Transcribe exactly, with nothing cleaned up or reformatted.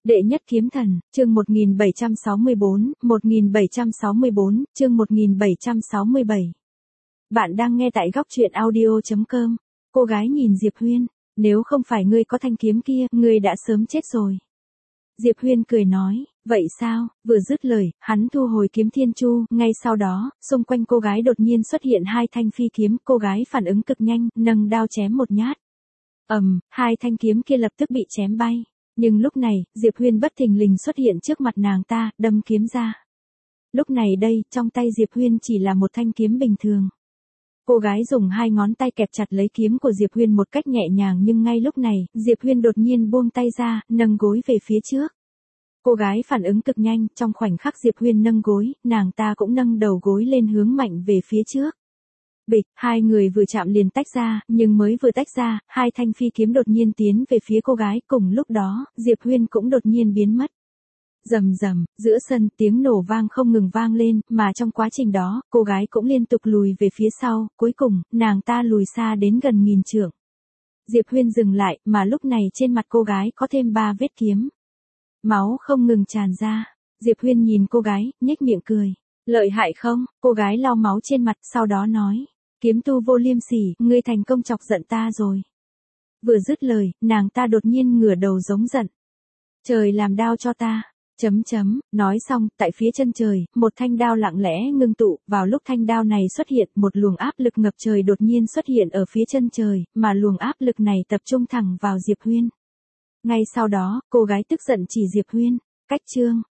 Đệ nhất kiếm thần, chương một nghìn bảy trăm sáu mươi bốn, một nghìn bảy trăm sáu mươi bốn, chương một nghìn bảy trăm sáu mươi bảy. Bạn đang nghe tại góc truyện audio chấm com. Cô gái nhìn Diệp Huyên, nếu không phải ngươi có thanh kiếm kia, ngươi đã sớm chết rồi. Diệp Huyên cười nói, vậy sao, vừa dứt lời, hắn thu hồi kiếm thiên chu, ngay sau đó, xung quanh cô gái đột nhiên xuất hiện hai thanh phi kiếm, cô gái phản ứng cực nhanh, nâng đao chém một nhát. Ầm, hai thanh kiếm kia lập tức bị chém bay. Nhưng lúc này, Diệp Huyên bất thình lình xuất hiện trước mặt nàng ta, đâm kiếm ra. Lúc này đây, trong tay Diệp Huyên chỉ là một thanh kiếm bình thường. Cô gái dùng hai ngón tay kẹp chặt lấy kiếm của Diệp Huyên một cách nhẹ nhàng, nhưng ngay lúc này, Diệp Huyên đột nhiên buông tay ra, nâng gối về phía trước. Cô gái phản ứng cực nhanh, trong khoảnh khắc Diệp Huyên nâng gối, nàng ta cũng nâng đầu gối lên hướng mạnh về phía trước. Bịch, hai người vừa chạm liền tách ra, nhưng mới vừa tách ra, hai thanh phi kiếm đột nhiên tiến về phía cô gái, cùng lúc đó, Diệp Huyên cũng đột nhiên biến mất. Rầm rầm, giữa sân, tiếng nổ vang không ngừng vang lên, mà trong quá trình đó, cô gái cũng liên tục lùi về phía sau, cuối cùng, nàng ta lùi xa đến gần nghìn trượng. Diệp Huyên dừng lại, mà lúc này trên mặt cô gái có thêm ba vết kiếm. Máu không ngừng tràn ra. Diệp Huyên nhìn cô gái, nhếch miệng cười. Lợi hại không? Cô gái lau máu trên mặt, sau đó nói. Kiếm tu vô liêm sỉ, ngươi thành công chọc giận ta rồi. Vừa dứt lời, nàng ta đột nhiên ngửa đầu giống giận. Trời làm đao cho ta. Chấm chấm, nói xong, tại phía chân trời, một thanh đao lặng lẽ ngưng tụ, vào lúc thanh đao này xuất hiện, một luồng áp lực ngập trời đột nhiên xuất hiện ở phía chân trời, mà luồng áp lực này tập trung thẳng vào Diệp Huyên. Ngay sau đó, cô gái tức giận chỉ Diệp Huyên. Cách chương,